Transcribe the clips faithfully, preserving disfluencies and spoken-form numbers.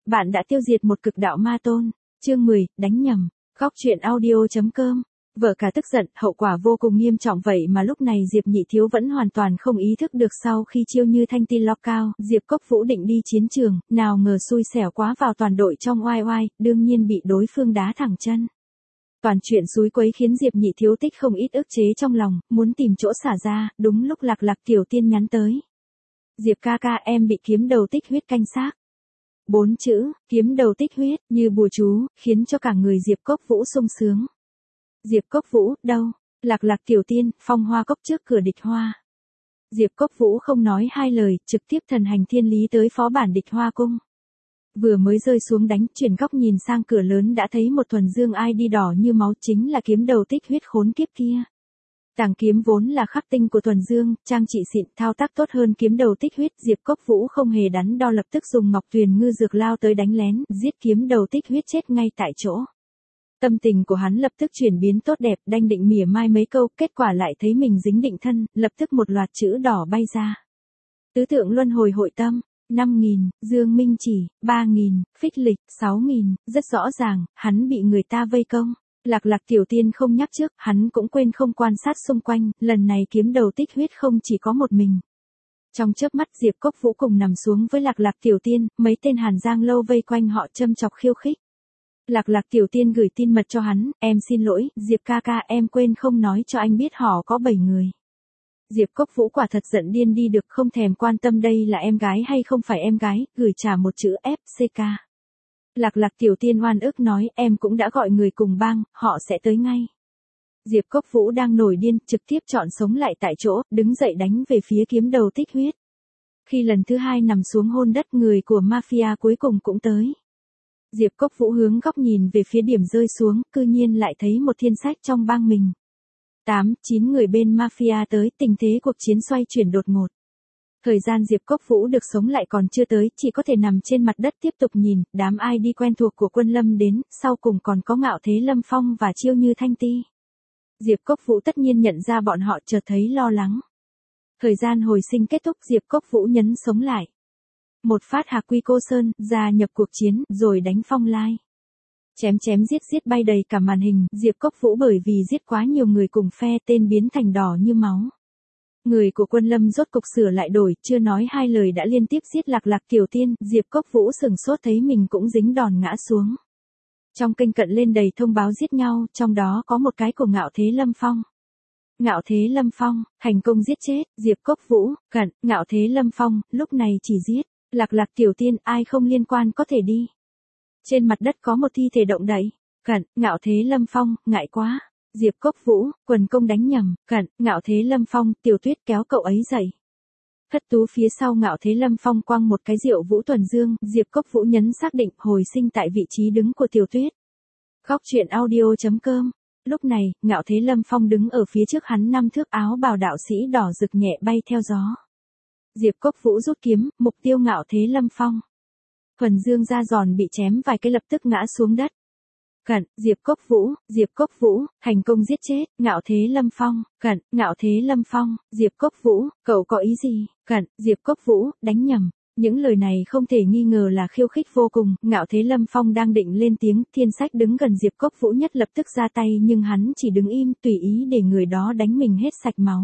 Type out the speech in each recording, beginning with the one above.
Bạn đã tiêu diệt một cực đạo ma tôn. Chương mười, đánh nhầm. Góc truyện audio.com. Vợ cả tức giận, hậu quả vô cùng nghiêm trọng vậy mà lúc này Diệp Nhị Thiếu vẫn hoàn toàn không ý thức được. Sau khi Chiêu Như Thanh Ti lock out, Diệp Cốc Vũ định đi chiến trường, nào ngờ xui xẻo quá vào toàn đội trong oai oai, đương nhiên bị đối phương đá thẳng chân. Toàn chuyện xúi quấy khiến Diệp Nhị Thiếu tích không ít ức chế trong lòng, muốn tìm chỗ xả ra, đúng lúc Lạc Lạc Tiểu Tiên nhắn tới. Diệp ca ca, em bị kiếm đầu tích huyết canh xác. Bốn chữ, kiếm đầu tích huyết, như bùa chú, khiến cho cả người Diệp Cốc Vũ sung sướng. Diệp Cốc Vũ, đâu? Lạc Lạc Tiểu Tiên, phong hoa cốc trước cửa địch hoa. Diệp Cốc Vũ không nói hai lời, trực tiếp thần hành thiên lý tới phó bản địch hoa cung. Vừa mới rơi xuống đánh, chuyển góc nhìn sang cửa lớn đã thấy một thuần dương ai đi đỏ như máu, chính là kiếm đầu tích huyết khốn kiếp kia. Tàng kiếm vốn là khắc tinh của thuần dương, trang trị xịn, thao tác tốt hơn kiếm đầu tích huyết. Diệp Cốc Vũ không hề đắn đo, lập tức dùng Ngọc Tuyền Ngư dược lao tới đánh lén, giết kiếm đầu tích huyết chết ngay tại chỗ. Tâm tình của hắn lập tức chuyển biến tốt đẹp, đang định mỉa mai mấy câu, kết quả lại thấy mình dính định thân, lập tức một loạt chữ đỏ bay ra. Tứ tượng luân hồi hội tâm, năm nghìn, Dương Minh Chỉ, ba nghìn, Phích Lịch, sáu nghìn, rất rõ ràng, hắn bị người ta vây công. Lạc Lạc Tiểu Tiên không nhắc trước, hắn cũng quên không quan sát xung quanh, lần này kiếm đầu tích huyết không chỉ có một mình. Trong chớp mắt Diệp Cốc Vũ cùng nằm xuống với Lạc Lạc Tiểu Tiên, mấy tên Hàn Giang Lâu vây quanh họ châm chọc khiêu khích. Lạc Lạc Tiểu Tiên gửi tin mật cho hắn, em xin lỗi, Diệp ca ca, em quên không nói cho anh biết họ có bảy người. Diệp Cốc Vũ quả thật giận điên đi được, không thèm quan tâm đây là em gái hay không phải em gái, gửi trả một chữ ép xê ca. Lạc Lạc Tiểu Tiên oan ức nói, em cũng đã gọi người cùng bang, họ sẽ tới ngay. Diệp Cốc Vũ đang nổi điên, trực tiếp chọn sống lại tại chỗ, đứng dậy đánh về phía kiếm đầu tích huyết. Khi lần thứ hai nằm xuống hôn đất, người của mafia cuối cùng cũng tới. Diệp Cốc Vũ hướng góc nhìn về phía điểm rơi xuống, cư nhiên lại thấy một thiên sách trong bang mình. Tám, chín người bên mafia tới, tình thế cuộc chiến xoay chuyển đột ngột. Thời gian Diệp Cốc Vũ được sống lại còn chưa tới, chỉ có thể nằm trên mặt đất tiếp tục nhìn, đám ai đi quen thuộc của Quân Lâm đến, sau cùng còn có Ngạo Thế Lâm Phong và Chiêu Như Thanh Ti. Diệp Cốc Vũ tất nhiên nhận ra bọn họ, chợt thấy lo lắng. Thời gian hồi sinh kết thúc, Diệp Cốc Vũ nhấn sống lại. Một phát Hạc Quy Cô Sơn, gia nhập cuộc chiến, rồi đánh Phong Lai. Chém chém giết giết bay đầy cả màn hình, Diệp Cốc Vũ bởi vì giết quá nhiều người cùng phe, tên biến thành đỏ như máu. Người của Quân Lâm rốt cục sửa lại đổi, chưa nói hai lời đã liên tiếp giết Lạc Lạc Tiểu Tiên, Diệp Cốc Vũ sừng sốt thấy mình cũng dính đòn ngã xuống. Trong kênh cận lên đầy thông báo giết nhau, trong đó có một cái của Ngạo Thế Lâm Phong. Ngạo Thế Lâm Phong, thành công giết chết, Diệp Cốc Vũ, cận, Ngạo Thế Lâm Phong, lúc này chỉ giết, Lạc Lạc Tiểu Tiên, ai không liên quan có thể đi. Trên mặt đất có một thi thể động đậy, cận, Ngạo Thế Lâm Phong, ngại quá. Diệp Cốc Vũ, quần công đánh nhầm, cận, Ngạo Thế Lâm Phong, Tiểu Tuyết kéo cậu ấy dậy. Thất tú phía sau Ngạo Thế Lâm Phong quăng một cái rượu Vũ Tuần Dương, Diệp Cốc Vũ nhấn xác định hồi sinh tại vị trí đứng của Tiểu Tuyết. Góc truyện audio.com. Lúc này, Ngạo Thế Lâm Phong đứng ở phía trước hắn, năm thước, áo bào đạo sĩ đỏ rực nhẹ bay theo gió. Diệp Cốc Vũ rút kiếm, mục tiêu Ngạo Thế Lâm Phong. Thuần Dương ra giòn bị chém vài cái lập tức ngã xuống đất. Cận, Diệp Cốc Vũ, Diệp Cốc Vũ, thành công giết chết, Ngạo Thế Lâm Phong, cận, Ngạo Thế Lâm Phong, Diệp Cốc Vũ, cậu có ý gì, cận, Diệp Cốc Vũ, đánh nhầm. Những lời này không thể nghi ngờ là khiêu khích vô cùng, Ngạo Thế Lâm Phong đang định lên tiếng, thiên sách đứng gần Diệp Cốc Vũ nhất lập tức ra tay nhưng hắn chỉ đứng im, tùy ý để người đó đánh mình hết sạch máu.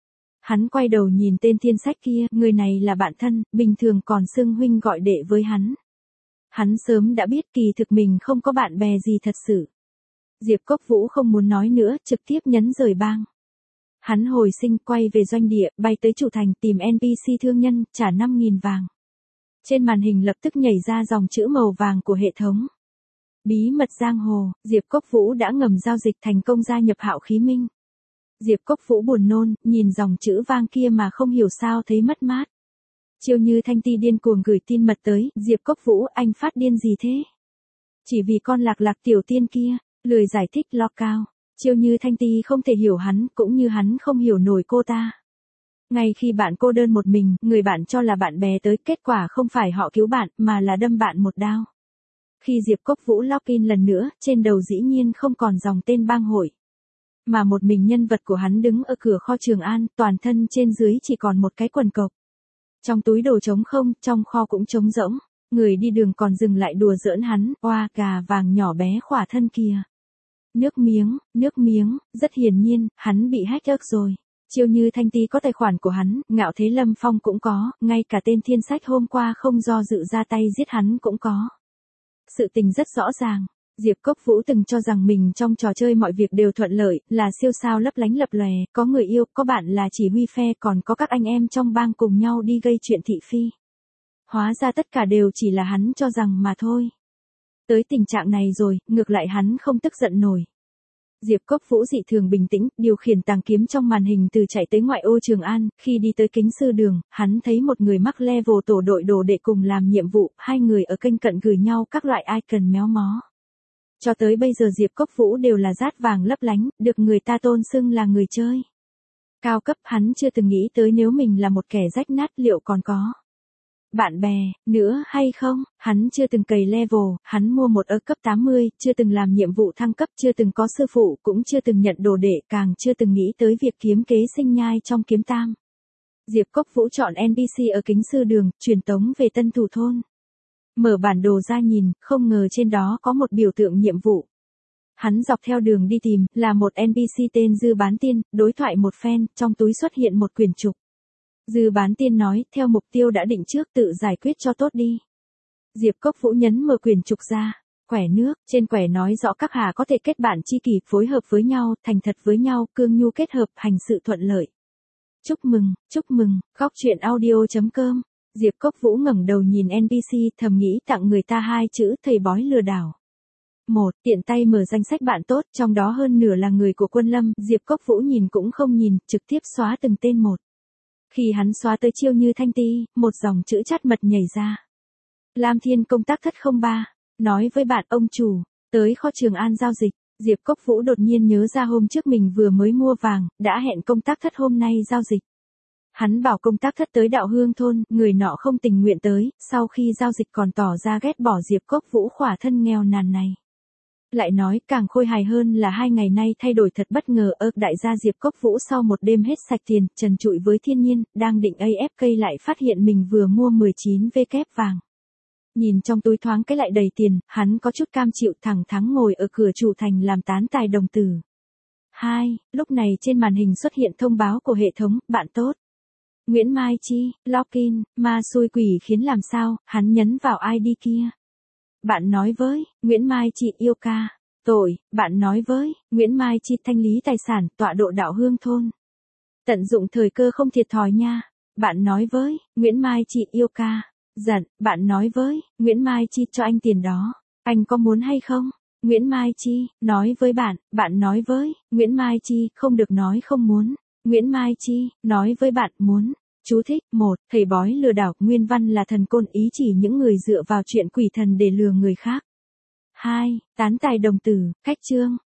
Hắn quay đầu nhìn tên thiên sách kia, người này là bạn thân, bình thường còn xưng huynh gọi đệ với hắn. Hắn sớm đã biết kỳ thực mình không có bạn bè gì thật sự. Diệp Cốc Vũ không muốn nói nữa, trực tiếp nhấn rời bang. Hắn hồi sinh quay về doanh địa, bay tới chủ thành tìm en pê xê thương nhân, trả năm nghìn vàng. Trên màn hình lập tức nhảy ra dòng chữ màu vàng của hệ thống. Bí mật giang hồ, Diệp Cốc Vũ đã ngầm giao dịch thành công gia nhập Hạo Khí Minh. Diệp Cốc Vũ buồn nôn, nhìn dòng chữ vang kia mà không hiểu sao thấy mất mát. Chiêu Như Thanh Ti điên cuồng gửi tin mật tới, Diệp Cốc Vũ, anh phát điên gì thế? Chỉ vì con Lạc Lạc Tiểu Tiên kia, lười giải thích lo cao. Chiêu Như Thanh Ti không thể hiểu hắn, cũng như hắn không hiểu nổi cô ta. Ngay khi bạn cô đơn một mình, người bạn cho là bạn bè tới, kết quả không phải họ cứu bạn, mà là đâm bạn một đao. Khi Diệp Cốc Vũ login lần nữa, trên đầu dĩ nhiên không còn dòng tên bang hội. Mà một mình nhân vật của hắn đứng ở cửa kho Trường An, toàn thân trên dưới chỉ còn một cái quần cộc. Trong túi đồ trống không, trong kho cũng trống rỗng. Người đi đường còn dừng lại đùa giỡn hắn, oa gà vàng nhỏ bé khỏa thân kìa. Nước miếng, nước miếng, rất hiển nhiên, hắn bị hack ức rồi. Chiêu Như Thanh Ti có tài khoản của hắn, Ngạo Thế Lâm Phong cũng có, ngay cả tên Thiên Sách hôm qua không do dự ra tay giết hắn cũng có. Sự tình rất rõ ràng. Diệp Cốc Vũ từng cho rằng mình trong trò chơi mọi việc đều thuận lợi, là siêu sao lấp lánh lập lòe, có người yêu, có bạn là chỉ huy phe, còn có các anh em trong bang cùng nhau đi gây chuyện thị phi. Hóa ra tất cả đều chỉ là hắn cho rằng mà thôi. Tới tình trạng này rồi, ngược lại hắn không tức giận nổi. Diệp Cốc Vũ dị thường bình tĩnh, điều khiển tàng kiếm trong màn hình từ chạy tới ngoại ô Trường An, khi đi tới kính sư đường, hắn thấy một người mắc level tổ đội đồ để cùng làm nhiệm vụ, hai người ở kênh cận gửi nhau các loại icon méo mó. Cho tới bây giờ Diệp Cốc Vũ đều là rát vàng lấp lánh, được người ta tôn xưng là người chơi. Cao cấp hắn chưa từng nghĩ tới nếu mình là một kẻ rách nát liệu còn có bạn bè, nữa hay không, hắn chưa từng cày level, hắn mua một ở cấp tám mươi, chưa từng làm nhiệm vụ thăng cấp, chưa từng có sư phụ, cũng chưa từng nhận đồ đệ, càng chưa từng nghĩ tới việc kiếm kế sinh nhai trong kiếm tam. Diệp Cốc Vũ chọn en pê xê ở kính sư đường, truyền tống về Tân Thủ Thôn. Mở bản đồ ra nhìn, không ngờ trên đó có một biểu tượng nhiệm vụ. Hắn dọc theo đường đi tìm, là một en pê xê tên Dư Bán Tiên, đối thoại một phen, trong túi xuất hiện một quyển trục. Dư Bán Tiên nói, theo mục tiêu đã định trước tự giải quyết cho tốt đi. Diệp Cốc Vũ nhấn mở quyển trục ra, quẻ nước, trên quẻ nói rõ các hà có thể kết bạn tri kỷ, phối hợp với nhau, thành thật với nhau, cương nhu kết hợp, hành sự thuận lợi. Chúc mừng, chúc mừng, góc truyện audio chấm com. Diệp Cốc Vũ ngẩng đầu nhìn en pê xê, thầm nghĩ tặng người ta hai chữ thầy bói lừa đảo. Một, tiện tay mở danh sách bạn tốt, trong đó hơn nửa là người của Quân Lâm, Diệp Cốc Vũ nhìn cũng không nhìn, trực tiếp xóa từng tên một. Khi hắn xóa tới Chiêu Như Thanh Ti, một dòng chữ chát mật nhảy ra. Lam Thiên công tác thất không ba, nói với bạn ông chủ, tới kho Trường An giao dịch. Diệp Cốc Vũ đột nhiên nhớ ra hôm trước mình vừa mới mua vàng, đã hẹn công tác thất hôm nay giao dịch. Hắn bảo công tác thất tới Đạo Hương thôn, người nọ không tình nguyện tới, sau khi giao dịch còn tỏ ra ghét bỏ Diệp Cốc Vũ khỏa thân nghèo nàn này. Lại nói càng khôi hài hơn là hai ngày nay thay đổi thật bất ngờ, ơ đại gia Diệp Cốc Vũ sau một đêm hết sạch tiền, trần trụi với thiên nhiên, đang định a ép ca lại phát hiện mình vừa mua mười chín vê kép vàng. Nhìn trong túi thoáng cái lại đầy tiền, hắn có chút cam chịu thẳng thắn ngồi ở cửa chủ thành làm tán tài đồng tử. Hai, lúc này trên màn hình xuất hiện thông báo của hệ thống, bạn tốt. Nguyễn Mai Chi, login, ma xui quỷ khiến làm sao, hắn nhấn vào i đê kia. Bạn nói với, Nguyễn Mai Chi yêu ca. Tội, bạn nói với, Nguyễn Mai Chi thanh lý tài sản, tọa độ Đạo Hương thôn. Tận dụng thời cơ không thiệt thòi nha. Bạn nói với, Nguyễn Mai Chi yêu ca. Giận, bạn nói với, Nguyễn Mai Chi cho anh tiền đó. Anh có muốn hay không? Nguyễn Mai Chi, nói với bạn, bạn nói với, Nguyễn Mai Chi, không được nói không muốn. Nguyễn Mai Chi, nói với bạn, muốn. Chú thích, một, thầy bói lừa đảo, nguyên văn là thần côn ý chỉ những người dựa vào chuyện quỷ thần để lừa người khác. Hai, tán tài đồng tử, khách chương,